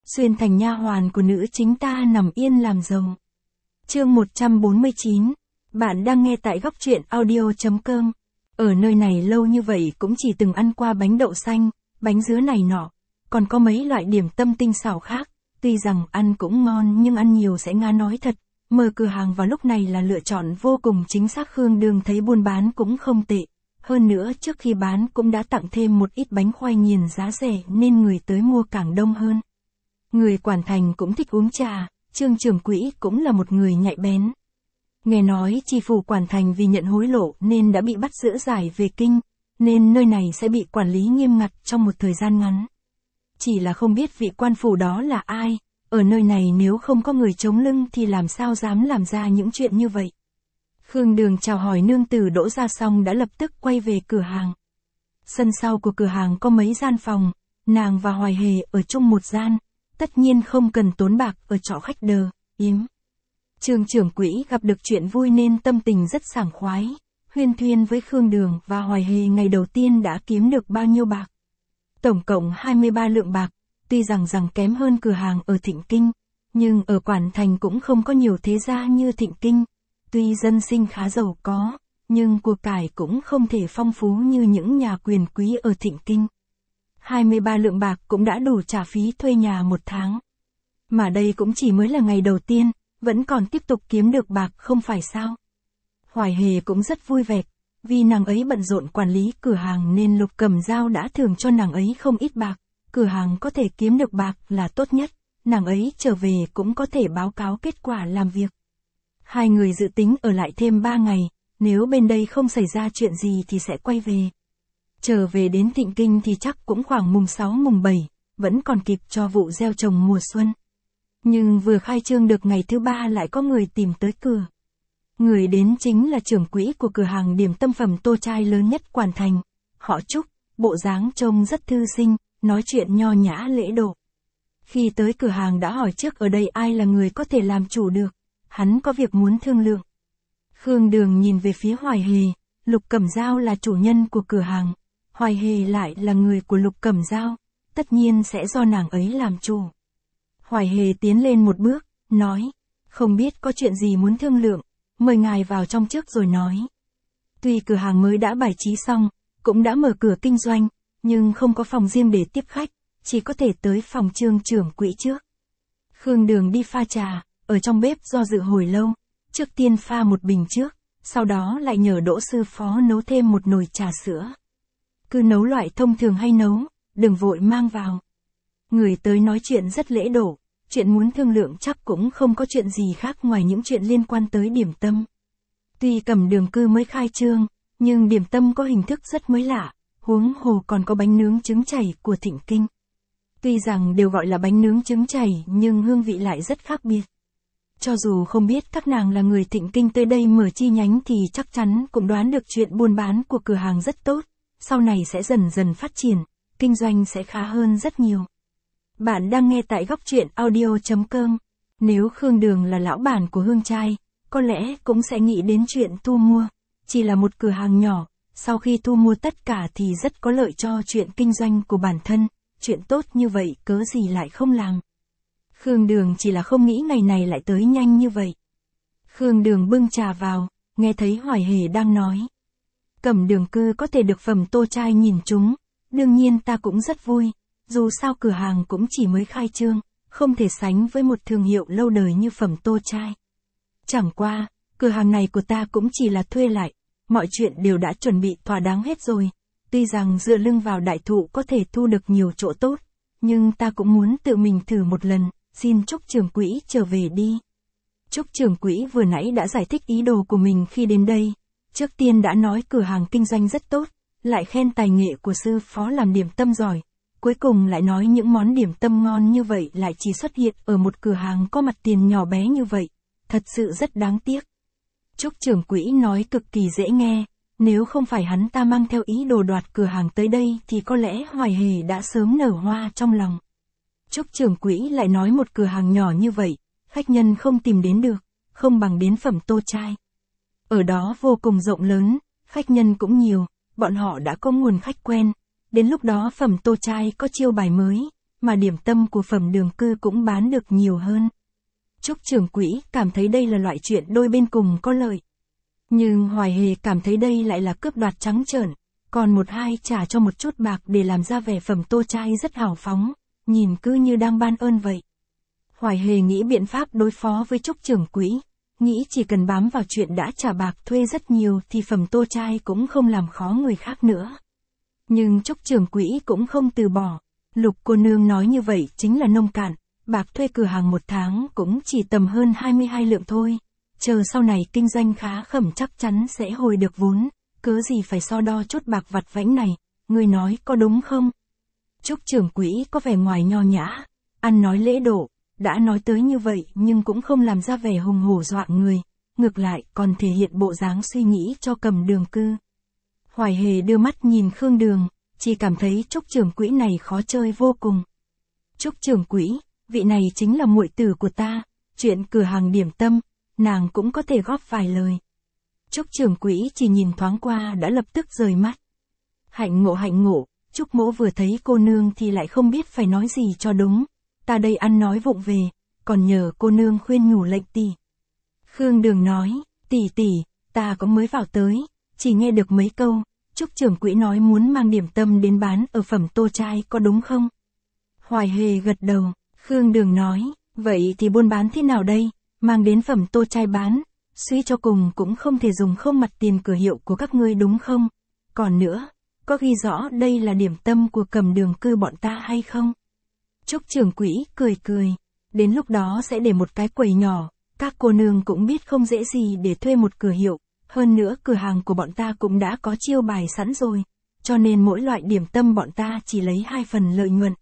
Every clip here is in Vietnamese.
xuyên thành nha hoàn của nữ chính ta nằm yên làm giàu. Chương 149. Bạn đang nghe tại góc truyện audio.com. Ở nơi này lâu như vậy cũng chỉ từng ăn qua bánh đậu xanh, bánh dứa này nọ, còn có mấy loại điểm tâm tinh xảo khác, tuy rằng ăn cũng ngon nhưng ăn nhiều sẽ ngán nói thật. Mở cửa hàng vào lúc này là lựa chọn vô cùng chính xác. Khương Đường thấy buôn bán cũng không tệ. Hơn nữa trước khi bán cũng đã tặng thêm một ít bánh khoai nghiền giá rẻ nên người tới mua càng đông hơn. Người quản thành cũng thích uống trà, Trương trưởng quỹ cũng là một người nhạy bén. Nghe nói tri phủ quản thành vì nhận hối lộ nên đã bị bắt giữ giải về kinh, nên nơi này sẽ bị quản lý nghiêm ngặt trong một thời gian ngắn. Chỉ là không biết vị quan phủ đó là ai, ở nơi này nếu không có người chống lưng thì làm sao dám làm ra những chuyện như vậy. Khương Đường chào hỏi nương tử Đỗ Gia xong đã lập tức quay về cửa hàng. Sân sau của cửa hàng có mấy gian phòng, nàng và Hoài Hề ở chung một gian, tất nhiên không cần tốn bạc ở trọ khách đờ, yếm. Trương trưởng quỹ gặp được chuyện vui nên tâm tình rất sảng khoái, huyên thuyên với Khương Đường và Hoài Hề ngày đầu tiên đã kiếm được bao nhiêu bạc. Tổng cộng 23 lượng bạc, tuy rằng kém hơn cửa hàng ở Thịnh Kinh, nhưng ở Quản Thành cũng không có nhiều thế gia như Thịnh Kinh. Tuy dân sinh khá giàu có, nhưng của cải cũng không thể phong phú như những nhà quyền quý ở Thịnh Kinh. 23 lượng bạc cũng đã đủ trả phí thuê nhà một tháng. Mà đây cũng chỉ mới là ngày đầu tiên, vẫn còn tiếp tục kiếm được bạc không phải sao. Hoài Hề cũng rất vui vẻ, vì nàng ấy bận rộn quản lý cửa hàng nên Lục Cẩm Dao đã thưởng cho nàng ấy không ít bạc. Cửa hàng có thể kiếm được bạc là tốt nhất, nàng ấy trở về cũng có thể báo cáo kết quả làm việc. Hai người dự tính ở lại thêm 3 ngày, nếu bên đây không xảy ra chuyện gì thì sẽ quay về. Trở về đến Thịnh Kinh thì chắc cũng khoảng mùng 6 mùng 7, vẫn còn kịp cho vụ gieo trồng mùa xuân. Nhưng vừa khai trương được ngày thứ 3 lại có người tìm tới cửa. Người đến chính là trưởng quỹ của cửa hàng điểm tâm phẩm tô trai lớn nhất Quản Thành, họ Trúc, bộ dáng trông rất thư sinh, nói chuyện nho nhã lễ độ. Khi tới cửa hàng đã hỏi trước ở đây ai là người có thể làm chủ được, hắn có việc muốn thương lượng. Khương Đường nhìn về phía Hoài Hề, Lục Cẩm Dao là chủ nhân của cửa hàng, Hoài Hề lại là người của Lục Cẩm Dao, tất nhiên sẽ do nàng ấy làm chủ. Hoài Hề tiến lên một bước, nói, không biết có chuyện gì muốn thương lượng, mời ngài vào trong trước rồi nói. Tuy cửa hàng mới đã bài trí xong, cũng đã mở cửa kinh doanh, nhưng không có phòng riêng để tiếp khách, chỉ có thể tới phòng Trương trưởng quỹ trước. Khương Đường đi pha trà, ở trong bếp do dự hồi lâu, trước tiên pha một bình trước, sau đó lại nhờ Đỗ sư phó nấu thêm một nồi trà sữa. Cứ nấu loại thông thường hay nấu, đừng vội mang vào. Người tới nói chuyện rất lễ độ, chuyện muốn thương lượng chắc cũng không có chuyện gì khác ngoài những chuyện liên quan tới điểm tâm. Tuy Cẩm Đường cư mới khai trương, nhưng điểm tâm có hình thức rất mới lạ, huống hồ còn có bánh nướng trứng chảy của Thịnh Kinh. Tuy rằng đều gọi là bánh nướng trứng chảy nhưng hương vị lại rất khác biệt. Cho dù không biết các nàng là người Thịnh Kinh tới đây mở chi nhánh thì chắc chắn cũng đoán được chuyện buôn bán của cửa hàng rất tốt, sau này sẽ dần dần phát triển, kinh doanh sẽ khá hơn rất nhiều. Bạn đang nghe tại góc truyện audio.com. Nếu Khương Đường là lão bản của Hương Trai, có lẽ cũng sẽ nghĩ đến chuyện thu mua. Chỉ là một cửa hàng nhỏ, sau khi thu mua tất cả thì rất có lợi cho chuyện kinh doanh của bản thân, chuyện tốt như vậy cớ gì lại không làm. Khương Đường chỉ là không nghĩ ngày này lại tới nhanh như vậy. Khương Đường bưng trà vào, nghe thấy Hoài Hề đang nói. Cẩm Đường cư có thể được phẩm tô trai nhìn chúng, đương nhiên ta cũng rất vui, dù sao cửa hàng cũng chỉ mới khai trương, không thể sánh với một thương hiệu lâu đời như phẩm tô trai. Chẳng qua, cửa hàng này của ta cũng chỉ là thuê lại, mọi chuyện đều đã chuẩn bị thỏa đáng hết rồi, tuy rằng dựa lưng vào đại thụ có thể thu được nhiều chỗ tốt, nhưng ta cũng muốn tự mình thử một lần, xin Trúc trưởng quỹ trở về đi. Trúc trưởng quỹ vừa nãy đã giải thích ý đồ của mình khi đến đây, trước tiên đã nói cửa hàng kinh doanh rất tốt, lại khen tài nghệ của sư phó làm điểm tâm giỏi, cuối cùng lại nói những món điểm tâm ngon như vậy lại chỉ xuất hiện ở một cửa hàng có mặt tiền nhỏ bé như vậy, thật sự rất đáng tiếc. Trúc trưởng quỹ nói cực kỳ dễ nghe, nếu không phải hắn ta mang theo ý đồ đoạt cửa hàng tới đây thì có lẽ Hoài Hề đã sớm nở hoa trong lòng. Trúc trưởng quỹ lại nói một cửa hàng nhỏ như vậy, khách nhân không tìm đến được, không bằng đến phẩm tô trai. Ở đó vô cùng rộng lớn, khách nhân cũng nhiều, bọn họ đã có nguồn khách quen, đến lúc đó phẩm tô trai có chiêu bài mới, mà điểm tâm của Phẩm Đường Cư cũng bán được nhiều hơn. Trúc trưởng quỹ cảm thấy đây là loại chuyện đôi bên cùng có lợi. Nhưng Hoài Hề cảm thấy đây lại là cướp đoạt trắng trợn, còn một hai trả cho một chút bạc để làm ra vẻ Phẩm Tô Trai rất hào phóng, nhìn cứ như đang ban ơn vậy. Hoài Hề nghĩ biện pháp đối phó với Trúc trưởng quỹ, nghĩ chỉ cần bám vào chuyện đã trả bạc thuê rất nhiều thì Phẩm Tô Trai cũng không làm khó người khác nữa. Nhưng Trúc trưởng quỹ cũng không từ bỏ. Lục cô nương nói như vậy chính là nông cạn, bạc thuê cửa hàng một tháng cũng chỉ tầm hơn 22 lượng thôi. Chờ sau này kinh doanh khá khẩm chắc chắn sẽ hồi được vốn, cớ gì phải so đo chút bạc vặt vãnh này, người nói có đúng không? Trúc trưởng quỹ có vẻ ngoài nho nhã, ăn nói lễ độ, đã nói tới như vậy nhưng cũng không làm ra vẻ hùng hổ dọa người, ngược lại còn thể hiện bộ dáng suy nghĩ cho Cầm Đường Cư. Hoài Hề đưa mắt nhìn Khương Đường, chỉ cảm thấy Trúc trưởng quỹ này khó chơi vô cùng. Trúc trưởng quỹ, vị này chính là muội tử của ta, chuyện cửa hàng điểm tâm, nàng cũng có thể góp vài lời. Trúc trưởng quỹ chỉ nhìn thoáng qua đã lập tức rời mắt. Hạnh ngộ, Trúc mỗ vừa thấy cô nương thì lại không biết phải nói gì cho đúng, ta đây ăn nói vụng về, còn nhờ cô nương khuyên nhủ lệnh tỷ. Khương Đường nói, tỷ, ta có mới vào tới, chỉ nghe được mấy câu. Trúc trưởng quỹ nói muốn mang điểm tâm đến bán ở Phẩm Tô Trai có đúng không? Hoài Hề gật đầu, Khương Đường nói, vậy thì buôn bán thế nào đây, mang đến Phẩm Tô Trai bán, suy cho cùng cũng không thể dùng không mặt tiền cửa hiệu của các ngươi đúng không? Còn nữa, có ghi rõ đây là điểm tâm của Cầm Đường Cư bọn ta hay không? Trúc trưởng quỹ cười, đến lúc đó sẽ để một cái quầy nhỏ, các cô nương cũng biết không dễ gì để thuê một cửa hiệu. Hơn nữa cửa hàng của bọn ta cũng đã có chiêu bài sẵn rồi, cho nên mỗi loại điểm tâm bọn ta chỉ lấy 2 phần lợi nhuận.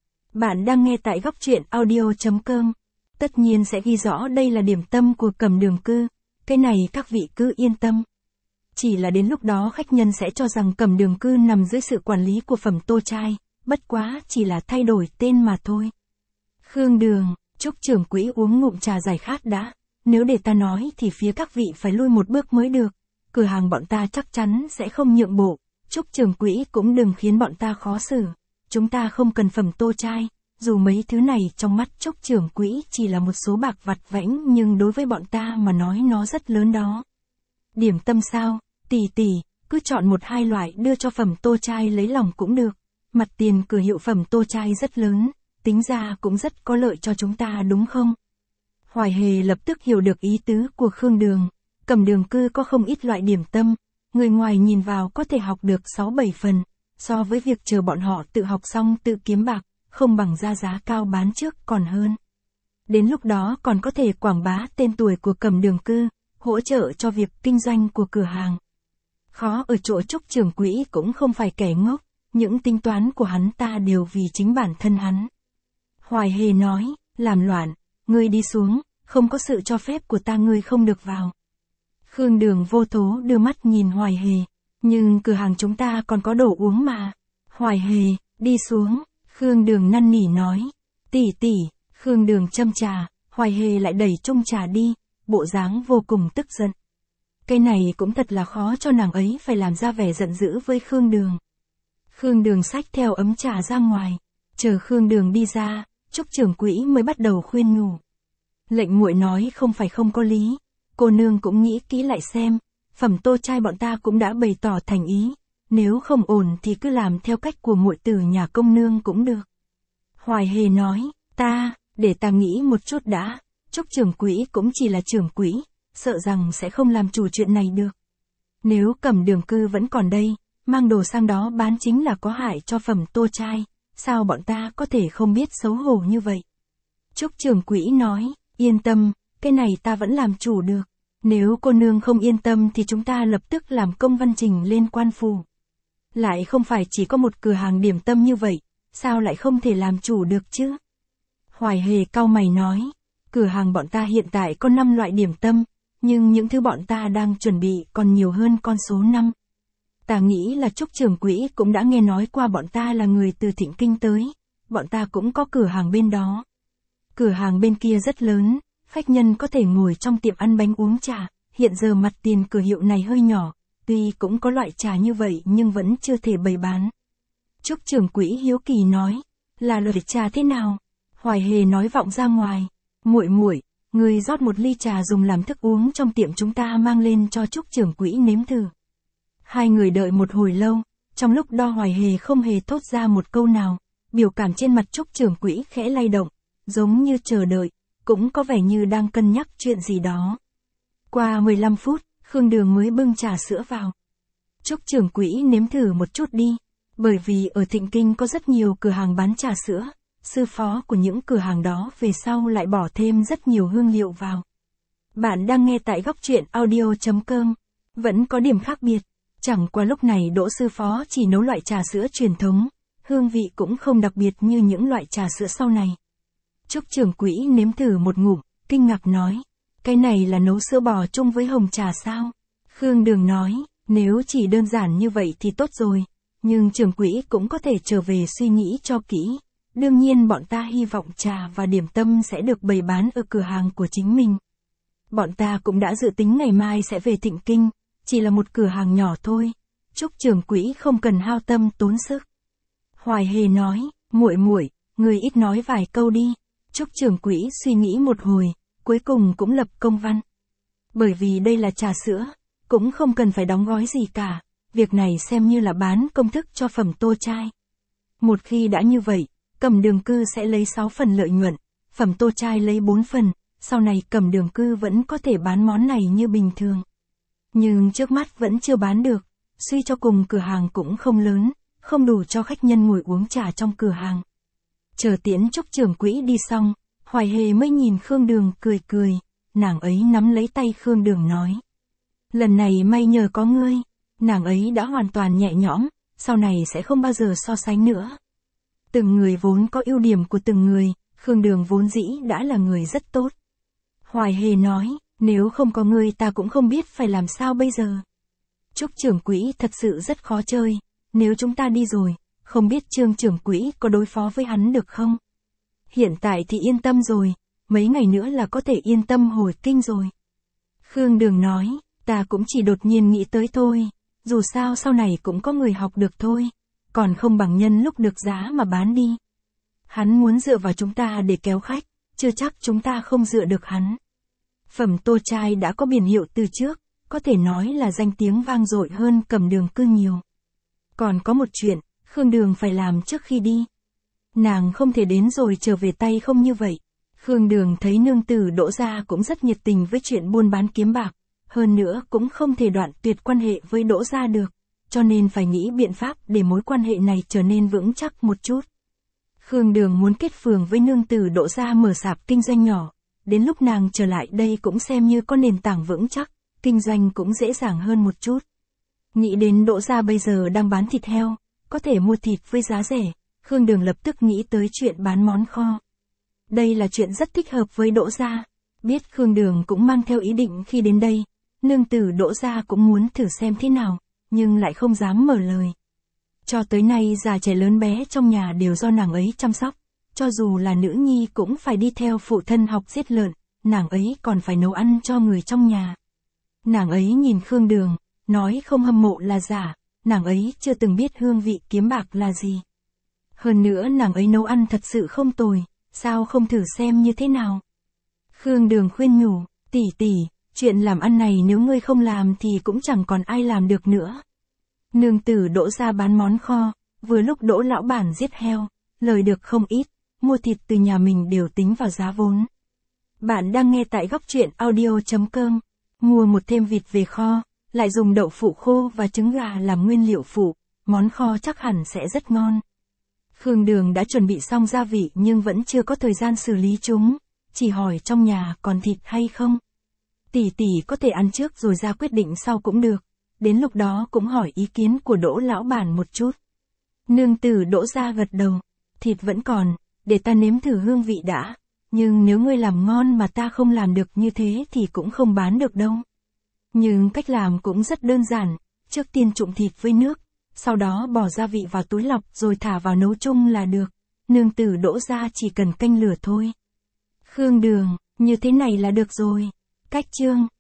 Bạn đang nghe tại góc truyện audio.com. Tất nhiên sẽ ghi rõ đây là điểm tâm của Cầm Đường Cư, cái này các vị cứ yên tâm. Chỉ là đến lúc đó khách nhân sẽ cho rằng Cầm Đường Cư nằm dưới sự quản lý của Phẩm Tô Trai, bất quá chỉ là thay đổi tên mà thôi. Khương Đường, Trúc trưởng quỹ uống ngụm trà giải khát đã. Nếu để ta nói thì phía các vị phải lui một bước mới được, cửa hàng bọn ta chắc chắn sẽ không nhượng bộ, Trúc trưởng quỹ cũng đừng khiến bọn ta khó xử, chúng ta không cần Phẩm Tô Trai, dù mấy thứ này trong mắt Trúc trưởng quỹ chỉ là một số bạc vặt vãnh nhưng đối với bọn ta mà nói nó rất lớn đó. Điểm tâm sao, tỷ, cứ chọn một hai loại đưa cho Phẩm Tô Trai lấy lòng cũng được, mặt tiền cửa hiệu Phẩm Tô Trai rất lớn, tính ra cũng rất có lợi cho chúng ta đúng không? Hoài Hề lập tức hiểu được ý tứ của Khương Đường, Cầm Đường Cư có không ít loại điểm tâm, người ngoài nhìn vào có thể học được 6-7 phần, so với việc chờ bọn họ tự học xong tự kiếm bạc, không bằng ra giá cao bán trước còn hơn. Đến lúc đó còn có thể quảng bá tên tuổi của Cầm Đường Cư, hỗ trợ cho việc kinh doanh của cửa hàng. Khó ở chỗ Trúc trưởng quỹ cũng không phải kẻ ngốc, những tính toán của hắn ta đều vì chính bản thân hắn. Hoài Hề nói, làm loạn, ngươi đi xuống, không có sự cho phép của ta ngươi không được vào. Khương Đường vô thố đưa mắt nhìn Hoài Hề, nhưng cửa hàng chúng ta còn có đồ uống mà. Hoài Hề, đi xuống, Khương Đường năn nỉ nói, tỷ, Khương Đường châm trà, Hoài Hề lại đẩy chung trà đi, bộ dáng vô cùng tức giận. Cái này cũng thật là khó cho nàng ấy phải làm ra vẻ giận dữ với Khương Đường. Khương Đường xách theo ấm trà ra ngoài, chờ Khương Đường đi ra, Trúc trưởng quỹ mới bắt đầu khuyên nhủ. Lệnh muội nói không phải không có lý, cô nương cũng nghĩ kỹ lại xem, Phẩm Tô Trai bọn ta cũng đã bày tỏ thành ý, nếu không ổn thì cứ làm theo cách của muội tử nhà công nương cũng được. Hoài Hề nói, để ta nghĩ một chút đã, Trúc trưởng quỹ cũng chỉ là trưởng quỹ, sợ rằng sẽ không làm chủ chuyện này được. Nếu Cầm Đường Cư vẫn còn đây, mang đồ sang đó bán chính là có hại cho Phẩm Tô Trai, sao bọn ta có thể không biết xấu hổ như vậy? Trúc trưởng quỹ nói, yên tâm, cái này ta vẫn làm chủ được. Nếu cô nương không yên tâm thì chúng ta lập tức làm công văn trình lên quan phủ. Lại không phải chỉ có một cửa hàng điểm tâm như vậy, sao lại không thể làm chủ được chứ? Hoài Hề cau mày nói, cửa hàng bọn ta hiện tại có 5 loại điểm tâm, nhưng những thứ bọn ta đang chuẩn bị còn nhiều hơn con số 5. Ta nghĩ là Trúc trưởng quỹ cũng đã nghe nói qua bọn ta là người từ Thịnh Kinh tới, bọn ta cũng có cửa hàng bên đó. Cửa hàng bên kia rất lớn, khách nhân có thể ngồi trong tiệm ăn bánh uống trà, hiện giờ mặt tiền cửa hiệu này hơi nhỏ, tuy cũng có loại trà như vậy nhưng vẫn chưa thể bày bán. Trúc trưởng quỹ hiếu kỳ nói, Là loại trà thế nào? Hoài Hề nói vọng ra ngoài. Muội muội, người rót một ly trà dùng làm thức uống trong tiệm chúng ta mang lên cho Trúc trưởng quỹ nếm thử. Hai người đợi một hồi lâu, trong lúc đo Hoài Hề không hề thốt ra một câu nào, biểu cảm trên mặt Trúc trưởng quỹ khẽ lay động, giống như chờ đợi, cũng có vẻ như đang cân nhắc chuyện gì đó. Qua 15 phút, Khương Đường mới bưng trà sữa vào. Trúc trưởng quỹ nếm thử một chút đi, bởi vì ở Thịnh Kinh có rất nhiều cửa hàng bán trà sữa, sư phó của những cửa hàng đó về sau lại bỏ thêm rất nhiều hương liệu vào. Bạn đang nghe tại góc truyện audio.com, vẫn có điểm khác biệt, chẳng qua lúc này Đỗ sư phó chỉ nấu loại trà sữa truyền thống, hương vị cũng không đặc biệt như những loại trà sữa sau này. Trúc trưởng quỹ nếm thử một ngụm, kinh ngạc nói, cái này là nấu sữa bò chung với hồng trà sao? Khương Đường nói, nếu chỉ đơn giản như vậy thì tốt rồi, nhưng trưởng quỹ cũng có thể trở về suy nghĩ cho kỹ. Đương nhiên bọn ta hy vọng trà và điểm tâm sẽ được bày bán ở cửa hàng của chính mình. Bọn ta cũng đã dự tính ngày mai sẽ về Thịnh Kinh, chỉ là một cửa hàng nhỏ thôi. Trúc trưởng quỹ không cần hao tâm tốn sức. Hoài Hề nói, muội muội, người ít nói vài câu đi. Trúc trưởng quỹ suy nghĩ một hồi, cuối cùng cũng lập công văn. Bởi vì đây là trà sữa, cũng không cần phải đóng gói gì cả, việc này xem như là bán công thức cho Phẩm Tô Trai. Một khi đã như vậy, Cẩm Đường Cư sẽ lấy 6 phần lợi nhuận, Phẩm Tô Trai lấy 4 phần, sau này Cẩm Đường Cư vẫn có thể bán món này như bình thường. Nhưng trước mắt vẫn chưa bán được, suy cho cùng cửa hàng cũng không lớn, không đủ cho khách nhân ngồi uống trà trong cửa hàng. Chờ tiễn Trúc trưởng quỹ đi xong, Hoài Hề mới nhìn Khương Đường cười cười, nàng ấy nắm lấy tay Khương Đường nói. Lần này may nhờ có ngươi, nàng ấy đã hoàn toàn nhẹ nhõm, sau này sẽ không bao giờ so sánh nữa. Từng người vốn có ưu điểm của từng người, Khương Đường vốn dĩ đã là người rất tốt. Hoài Hề nói, nếu không có ngươi ta cũng không biết phải làm sao bây giờ. Trúc trưởng quỹ thật sự rất khó chơi, nếu chúng ta đi rồi, không biết Trương trưởng quỹ có đối phó với hắn được không? Hiện tại thì yên tâm rồi, mấy ngày nữa là có thể yên tâm hồi kinh rồi. Khương Đường nói, ta cũng chỉ đột nhiên nghĩ tới thôi, dù sao sau này cũng có người học được thôi, còn không bằng nhân lúc được giá mà bán đi. Hắn muốn dựa vào chúng ta để kéo khách, chưa chắc chúng ta không dựa được hắn. Phẩm Tô Trai đã có biển hiệu từ trước, có thể nói là danh tiếng vang dội hơn Cẩm Đường Cư nhiều. Còn có một chuyện, Khương Đường phải làm trước khi đi. Nàng không thể đến rồi trở về tay không như vậy. Khương Đường thấy nương tử Đỗ gia cũng rất nhiệt tình với chuyện buôn bán kiếm bạc, hơn nữa cũng không thể đoạn tuyệt quan hệ với Đỗ gia được, cho nên phải nghĩ biện pháp để mối quan hệ này trở nên vững chắc một chút. Khương Đường muốn kết phường với nương tử Đỗ gia mở sạp kinh doanh nhỏ, đến lúc nàng trở lại đây cũng xem như có nền tảng vững chắc, kinh doanh cũng dễ dàng hơn một chút. Nghĩ đến Đỗ gia bây giờ đang bán thịt heo, có thể mua thịt với giá rẻ, Khương Đường lập tức nghĩ tới chuyện bán món kho. Đây là chuyện rất thích hợp với Đỗ gia. Biết Khương Đường cũng mang theo ý định khi đến đây, nương tử Đỗ gia cũng muốn thử xem thế nào, nhưng lại không dám mở lời. Cho tới nay già trẻ lớn bé trong nhà đều do nàng ấy chăm sóc, cho dù là nữ nhi cũng phải đi theo phụ thân học giết lợn, nàng ấy còn phải nấu ăn cho người trong nhà. Nàng ấy nhìn Khương Đường, nói không hâm mộ là giả, nàng ấy chưa từng biết hương vị kiếm bạc là gì. Hơn nữa nàng ấy nấu ăn thật sự không tồi, sao không thử xem như thế nào. Khương Đường khuyên nhủ, tỷ tỷ, chuyện làm ăn này nếu ngươi không làm thì cũng chẳng còn ai làm được nữa. Nương tử Đỗ gia bán món kho, vừa lúc Đỗ lão bản giết heo, lời được không ít, mua thịt từ nhà mình đều tính vào giá vốn. Bạn đang nghe tại góc truyện audio.com, mua một thêm vịt về kho, lại dùng đậu phụ khô và trứng gà làm nguyên liệu phụ, món kho chắc hẳn sẽ rất ngon. Khương Đường đã chuẩn bị xong gia vị nhưng vẫn chưa có thời gian xử lý chúng, chỉ hỏi trong nhà còn thịt hay không. Tỷ tỷ có thể ăn trước rồi ra quyết định sau cũng được, đến lúc đó cũng hỏi ý kiến của Đỗ lão bản một chút. Nương tử Đỗ gia gật đầu, thịt vẫn còn, để ta nếm thử hương vị đã, nhưng nếu ngươi làm ngon mà ta không làm được như thế thì cũng không bán được đâu. Nhưng cách làm cũng rất đơn giản, trước tiên trụng thịt với nước, sau đó bỏ gia vị vào túi lọc rồi thả vào nấu chung là được, nương tử Đỗ gia chỉ cần canh lửa thôi. Khương Đường, như thế này là được rồi. Cách chương